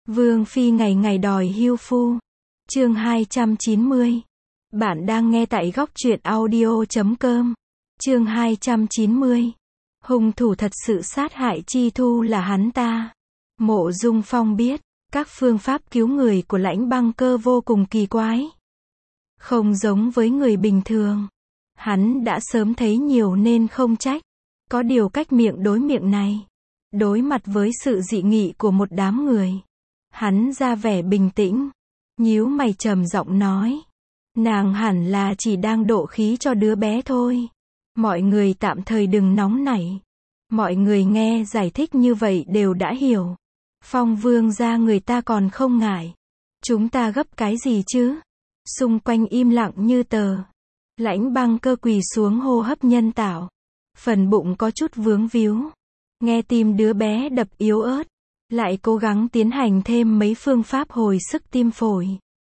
Vương phi ngày ngày đòi hưu phu. Chương 290. Bạn đang nghe tại góc truyện audio.com. Chương 290. Hung thủ thật sự sát hại Chi Thu là hắn ta. Mộ Dung Phong biết, các phương pháp cứu người của Lãnh Băng Cơ vô cùng kỳ quái. Không giống với người bình thường. Hắn đã sớm thấy nhiều nên không trách. Có điều cách miệng đối miệng này. Đối mặt với sự dị nghị của một đám người. Hắn ra vẻ bình tĩnh. Nhíu mày trầm giọng nói. Nàng hẳn là chỉ đang độ khí cho đứa bé thôi. Mọi người tạm thời đừng nóng nảy. Mọi người nghe giải thích như vậy đều đã hiểu. Phong Vương gia người ta còn không ngại. Chúng ta gấp cái gì chứ? Xung quanh im lặng như tờ. Lãnh Băng Cơ quỳ xuống hô hấp nhân tạo. Phần bụng có chút vướng víu. Nghe tim đứa bé đập yếu ớt. Lại cố gắng tiến hành thêm mấy phương pháp hồi sức tim phổi.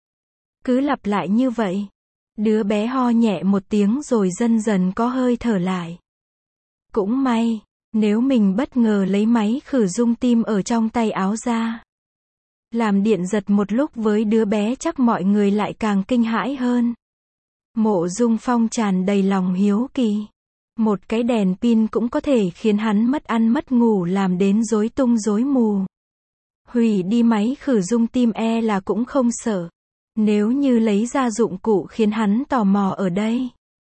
Cứ lặp lại như vậy. Đứa bé ho nhẹ một tiếng rồi dần dần có hơi thở lại. Cũng may, nếu mình bất ngờ lấy máy khử rung tim ở trong tay áo ra. Làm điện giật một lúc với đứa bé chắc mọi người lại càng kinh hãi hơn. Mộ Dung Phong tràn đầy lòng hiếu kỳ. Một cái đèn pin cũng có thể khiến hắn mất ăn mất ngủ làm đến rối tung rối mù. Hủy đi máy khử rung tim là cũng không sợ. Nếu như lấy ra dụng cụ khiến hắn tò mò ở đây.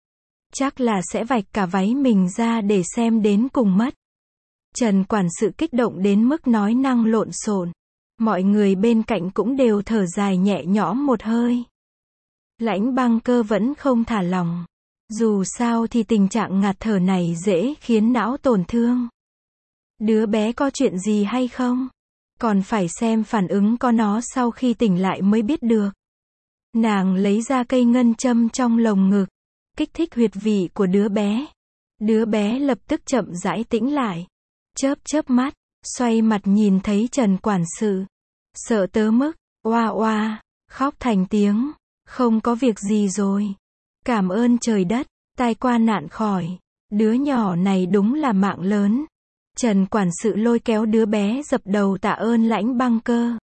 Chắc là sẽ vạch cả váy mình ra để xem đến cùng mất. Trần quản sự kích động đến mức nói năng lộn xộn. Mọi người bên cạnh cũng đều thở dài nhẹ nhõm một hơi. Lãnh Băng Cơ vẫn không thả lòng. Dù sao thì tình trạng ngạt thở này dễ khiến não tổn thương. Đứa bé có chuyện gì hay không? Còn phải xem phản ứng có nó sau khi tỉnh lại mới biết được. Nàng lấy ra cây ngân châm trong lồng ngực. Kích thích huyệt vị của đứa bé. Đứa bé lập tức chậm rãi tĩnh lại. Chớp chớp mắt. Xoay mặt nhìn thấy Trần quản sự. Sợ tớ mức. Oa oa. Khóc thành tiếng. Không có việc gì rồi. Cảm ơn trời đất. Tai qua nạn khỏi. Đứa nhỏ này đúng là mạng lớn. Trần quản sự lôi kéo đứa bé dập đầu tạ ơn Lãnh Băng Cơ.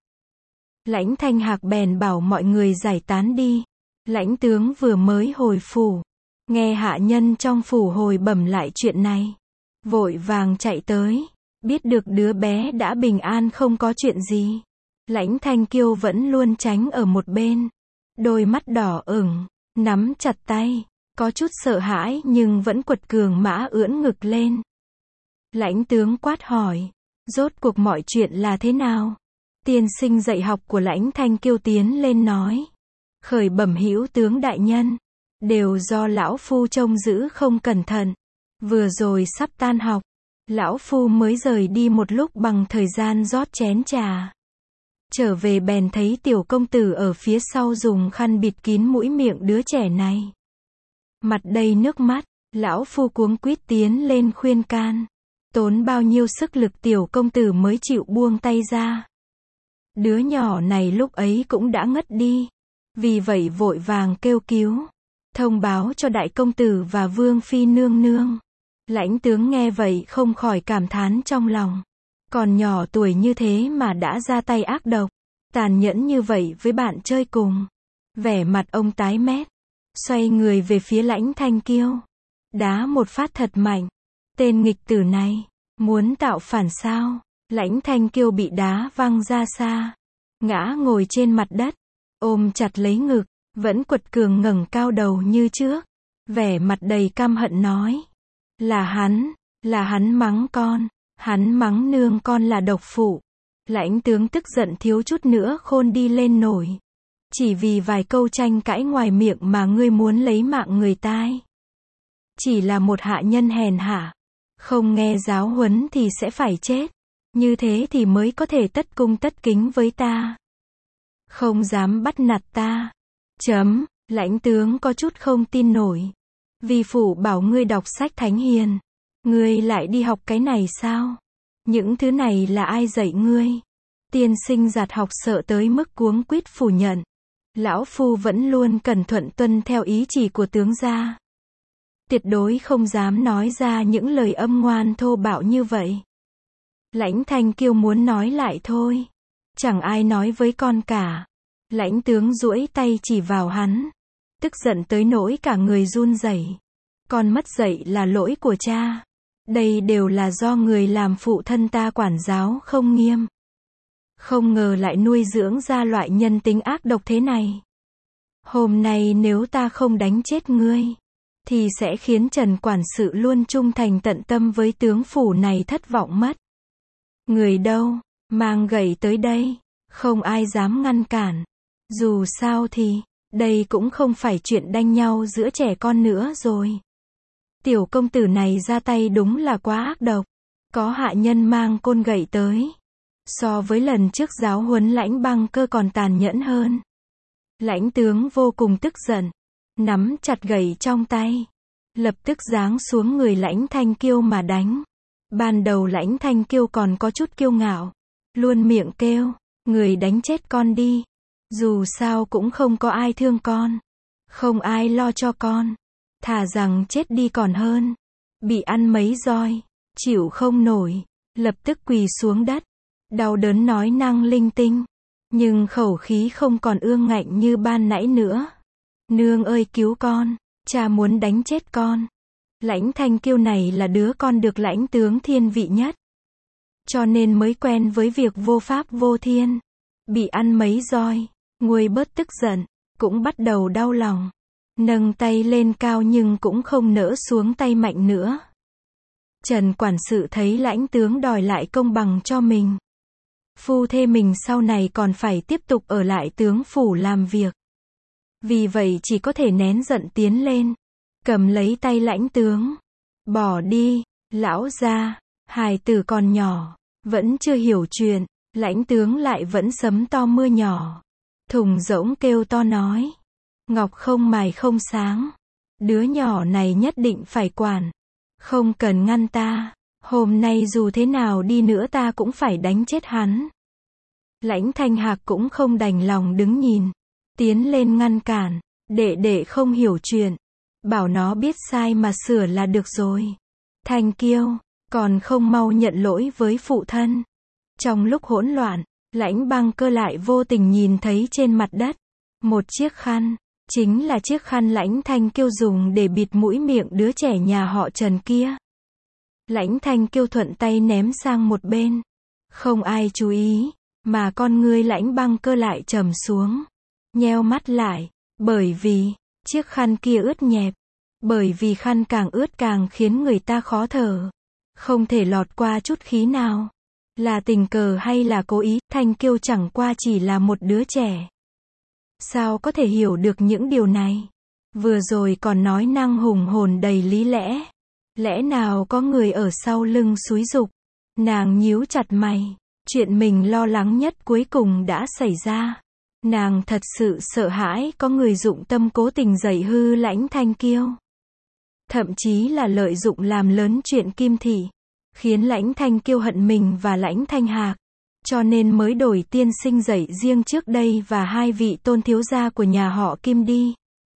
Lãnh Thanh Hạc bèn bảo mọi người giải tán đi. Lãnh tướng vừa mới hồi phủ. Nghe hạ nhân trong phủ hồi bẩm lại chuyện này. Vội vàng chạy tới. Biết được đứa bé đã bình an không có chuyện gì. Lãnh Thanh Kiêu vẫn luôn tránh ở một bên. Đôi mắt đỏ ửng. Nắm chặt tay. Có chút sợ hãi nhưng vẫn quật cường mã ưỡn ngực lên. Lãnh tướng quát hỏi. Rốt cuộc mọi chuyện là thế nào? Tiên sinh dạy học của Lãnh Thanh Kiêu tiến lên nói. Khởi bẩm hữu tướng đại nhân. Đều do lão phu trông giữ không cẩn thận. Vừa rồi sắp tan học. Lão phu mới rời đi một lúc bằng thời gian rót chén trà. Trở về bèn thấy tiểu công tử ở phía sau dùng khăn bịt kín mũi miệng đứa trẻ này. Mặt đầy nước mắt. Lão phu cuống quýt tiến lên khuyên can. Tốn bao nhiêu sức lực tiểu công tử mới chịu buông tay ra. Đứa nhỏ này lúc ấy cũng đã ngất đi. Vì vậy vội vàng kêu cứu. Thông báo cho đại công tử và vương phi nương nương. Lãnh tướng nghe vậy không khỏi cảm thán trong lòng. Còn nhỏ tuổi như thế mà đã ra tay ác độc. Tàn nhẫn như vậy với bạn chơi cùng. Vẻ mặt ông tái mét. Xoay người về phía Lãnh Thanh Kiêu. Đá một phát thật mạnh. Tên nghịch tử này. Muốn tạo phản sao? Lãnh Thanh Kiêu bị đá văng ra xa. Ngã ngồi trên mặt đất. Ôm chặt lấy ngực. Vẫn quật cường ngẩng cao đầu như trước. Vẻ mặt đầy căm hận nói. Là hắn mắng con. Hắn mắng nương con là độc phụ. Lãnh tướng tức giận thiếu chút nữa khôn đi lên nổi. Chỉ vì vài câu tranh cãi ngoài miệng mà ngươi muốn lấy mạng người tai. Chỉ là một hạ nhân hèn hạ. Không nghe giáo huấn thì sẽ phải chết. Như thế thì mới có thể tất cung tất kính với ta. Không dám bắt nạt ta. Lãnh tướng có chút không tin nổi. Vì phủ bảo ngươi đọc sách thánh hiền. Ngươi lại đi học cái này sao? Những thứ này là ai dạy ngươi? Tiên sinh giạt học sợ tới mức cuống quýt phủ nhận. Lão phu vẫn luôn cẩn thận tuân theo ý chỉ của tướng gia. Tuyệt đối không dám nói ra những lời âm ngoan thô bạo như vậy. Lãnh Thanh Kiêu muốn nói lại thôi. Chẳng ai nói với con cả. Lãnh tướng duỗi tay chỉ vào hắn. Tức giận tới nỗi cả người run rẩy. Con mất dạy là lỗi của cha. Đây đều là do người làm phụ thân ta quản giáo không nghiêm. Không ngờ lại nuôi dưỡng ra loại nhân tính ác độc thế này. Hôm nay nếu ta không đánh chết ngươi, thì sẽ khiến Trần quản sự luôn trung thành tận tâm với tướng phủ này thất vọng mất. Người đâu, mang gậy tới đây, không ai dám ngăn cản. Dù sao thì, đây cũng không phải chuyện đanh nhau giữa trẻ con nữa rồi. Tiểu công tử này ra tay đúng là quá ác độc. Có hạ nhân mang côn gậy tới. So với lần trước giáo huấn Lãnh Băng Cơ còn tàn nhẫn hơn. Lãnh tướng vô cùng tức giận, nắm chặt gậy trong tay, lập tức giáng xuống người Lãnh Thanh Kiêu mà đánh. Ban đầu Lãnh Thanh Kiêu còn có chút kiêu ngạo, luôn miệng kêu, người đánh chết con đi. Dù sao cũng không có ai thương con, không ai lo cho con, thà rằng chết đi còn hơn. Bị ăn mấy roi, chịu không nổi, lập tức quỳ xuống đất, đau đớn nói năng linh tinh, nhưng khẩu khí không còn ương ngạnh như ban nãy nữa. Nương ơi cứu con, cha muốn đánh chết con. Lãnh Thanh Kiêu này là đứa con được lãnh tướng thiên vị nhất, cho nên mới quen với việc vô pháp vô thiên. Bị ăn mấy roi, nguôi bớt tức giận, cũng bắt đầu đau lòng. Nâng tay lên cao nhưng cũng không nỡ xuống tay mạnh nữa. Trần quản sự thấy lãnh tướng đòi lại công bằng cho mình. Phu thê mình sau này còn phải tiếp tục ở lại tướng phủ làm việc. Vì vậy chỉ có thể nén giận tiến lên, cầm lấy tay lãnh tướng. Bỏ đi, lão gia, hài tử còn nhỏ, vẫn chưa hiểu chuyện. Lãnh tướng lại vẫn sấm to mưa nhỏ. Thùng rỗng kêu to nói. Ngọc không mài không sáng. Đứa nhỏ này nhất định phải quản. Không cần ngăn ta. Hôm nay dù thế nào đi nữa ta cũng phải đánh chết hắn. Lãnh Thanh Hạc cũng không đành lòng đứng nhìn. Tiến lên ngăn cản. Đệ không hiểu chuyện. Bảo nó biết sai mà sửa là được rồi. Thanh Kiêu, còn không mau nhận lỗi với phụ thân. Trong lúc hỗn loạn, Lãnh Băng Cơ lại vô tình nhìn thấy trên mặt đất một chiếc khăn, chính là chiếc khăn Lãnh Thanh Kiêu dùng để bịt mũi miệng đứa trẻ nhà họ Trần kia. Lãnh Thanh Kiêu thuận tay ném sang một bên, không ai chú ý, mà con ngươi Lãnh Băng Cơ lại trầm xuống, nheo mắt lại, bởi vì chiếc khăn kia ướt nhẹp, bởi vì khăn càng ướt càng khiến người ta khó thở, không thể lọt qua chút khí nào. Là tình cờ hay là cố ý, Thanh Kiêu chẳng qua chỉ là một đứa trẻ. Sao có thể hiểu được những điều này? Vừa rồi còn nói năng hùng hồn đầy lý lẽ. Lẽ nào có người ở sau lưng xúi giục? Nàng nhíu chặt mày. Chuyện mình lo lắng nhất cuối cùng đã xảy ra. Nàng thật sự sợ hãi có người dụng tâm cố tình giày hư Lãnh Thanh Kiêu. Thậm chí là lợi dụng làm lớn chuyện Kim Thị. Khiến Lãnh Thanh Kiêu hận mình và Lãnh Thanh Hạc. Cho nên mới đổi tiên sinh dạy riêng trước đây và hai vị tôn thiếu gia của nhà họ Kim đi.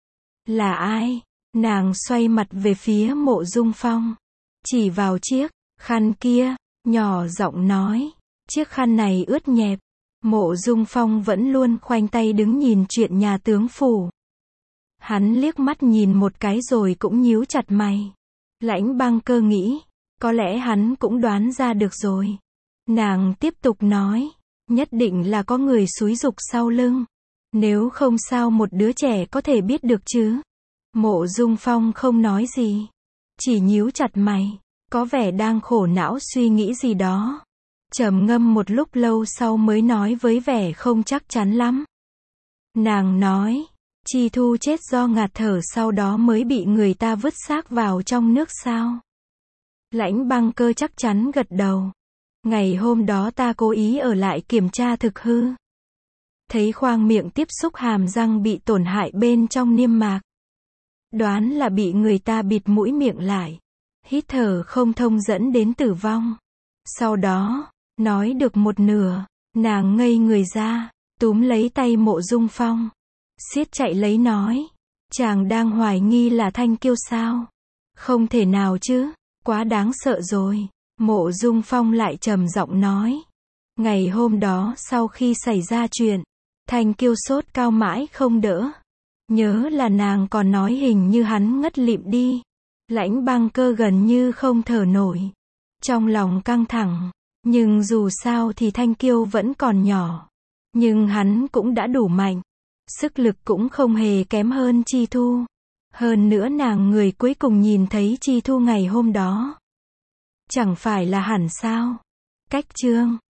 Là ai? Nàng xoay mặt về phía Mộ Dung Phong. Chỉ vào chiếc khăn kia, nhỏ giọng nói. Chiếc khăn này ướt nhẹp. Mộ Dung Phong vẫn luôn khoanh tay đứng nhìn chuyện nhà tướng phủ. Hắn liếc mắt nhìn một cái rồi cũng nhíu chặt mày. Lãnh Băng Cơ nghĩ. Có lẽ hắn cũng đoán ra được rồi. Nàng tiếp tục nói. Nhất định là có người xúi giục sau lưng. Nếu không sao một đứa trẻ có thể biết được chứ. Mộ Dung Phong không nói gì. Chỉ nhíu chặt mày. Có vẻ đang khổ não suy nghĩ gì đó. Trầm ngâm một lúc lâu sau mới nói với vẻ không chắc chắn lắm. Nàng nói. Chi Thu chết do ngạt thở sau đó mới bị người ta vứt xác vào trong nước sao? Lãnh Băng Cơ chắc chắn gật đầu. Ngày hôm đó ta cố ý ở lại kiểm tra thực hư. Thấy khoang miệng tiếp xúc hàm răng bị tổn hại bên trong niêm mạc. Đoán là bị người ta bịt mũi miệng lại. Hít thở không thông dẫn đến tử vong. Sau đó, nói được một nửa, nàng ngây người ra, túm lấy tay Mộ Dung Phong. Siết chạy lấy nói. Chàng đang hoài nghi là Thanh Kiêu sao? Không thể nào chứ. Quá đáng sợ rồi. Mộ Dung Phong lại trầm giọng nói. Ngày hôm đó sau khi xảy ra chuyện, Thanh Kiêu sốt cao mãi không đỡ. Nhớ là nàng còn nói hình như hắn ngất lịm đi. Lãnh Băng Cơ gần như không thở nổi. Trong lòng căng thẳng. Nhưng dù sao thì Thanh Kiêu vẫn còn nhỏ. Nhưng hắn cũng đã đủ mạnh. Sức lực cũng không hề kém hơn Chi Thu. Hơn nữa nàng người cuối cùng nhìn thấy Chi Thu ngày hôm đó. Chẳng phải là hẳn sao? Cách chương